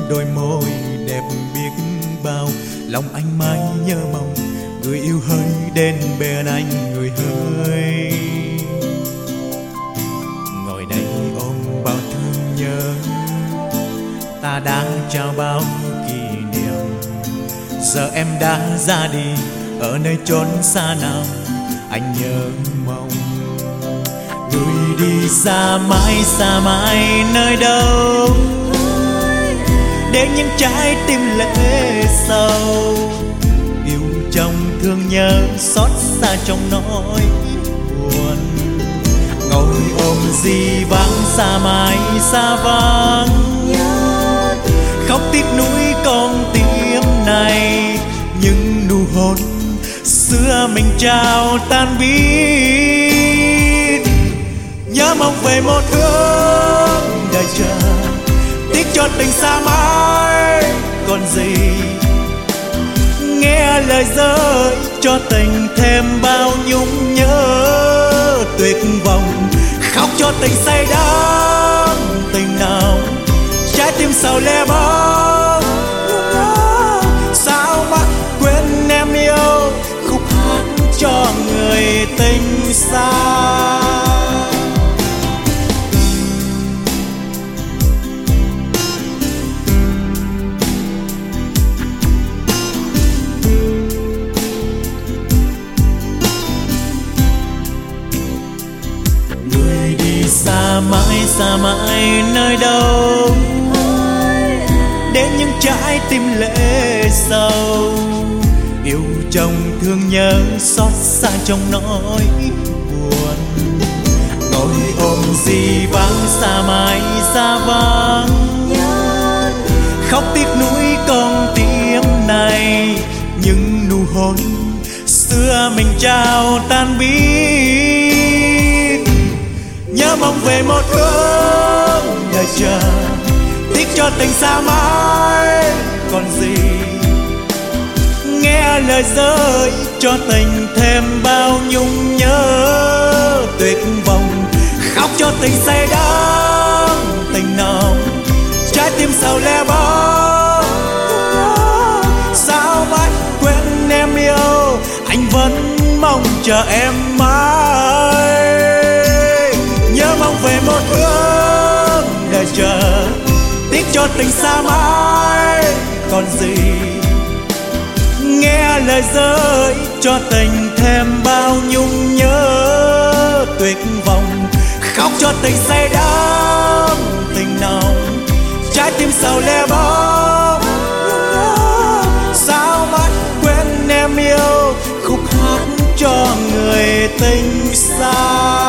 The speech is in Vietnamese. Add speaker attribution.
Speaker 1: đôi môi đẹp biết bao, lòng anh mãi nhớ mong người yêu hơi đến bên anh người hơi. Ngồi đây ôm bao thương nhớ, ta đang trao bao kỷ niệm. Giờ em đã ra đi ở nơi chốn xa nào, anh nhớ mong. Người đi xa mãi nơi đâu, để những trái tim lệ sầu. Yêu trong thương nhớ xót xa trong nỗi buồn. Ngồi ôm gì vắng xa mãi xa vắng, khóc tiếc nuối con tim này. Những nụ hôn xưa mình trao tan biến. Nhớ mong về một hướng đời chờ, tiếc cho tình xa mãi còn gì. Nghe lời rơi cho tình thêm bao nhung nhớ tuyệt vọng. Khóc cho tình say đắm tình nồng, trái tim sầu le bóng. Sao mắt quên em yêu, khúc hát cho người tình xa. Xa mãi nơi đâu, đến những trái tim lệ sầu. Yêu trong thương nhớ xót xa trong nỗi buồn. Ngồi ôm gì vắng xa mãi xa vắng, khóc tiếc nuối con tim này. Những nụ hôn xưa mình trao tan biến. Nhớ mong về một hướng đời chờ, tiếc cho tình xa mãi còn gì. Nghe lời rơi cho tình thêm bao nhung nhớ tuyệt vọng. Khóc cho tình say đắm tình nồng, trái tim sầu le bóng. Sao mãi quên em yêu, anh vẫn mong chờ em mãi. Nhớ mong về một hướng đời chờ, tiếc cho tình xa mãi còn gì. Nghe lời rơi cho tình thêm bao nhung nhớ tuyệt vọng. Khóc cho tình say đắm tình nồng, trái tim sầu le bóng. Sao mãi quên em yêu, khúc hát cho người tình xa.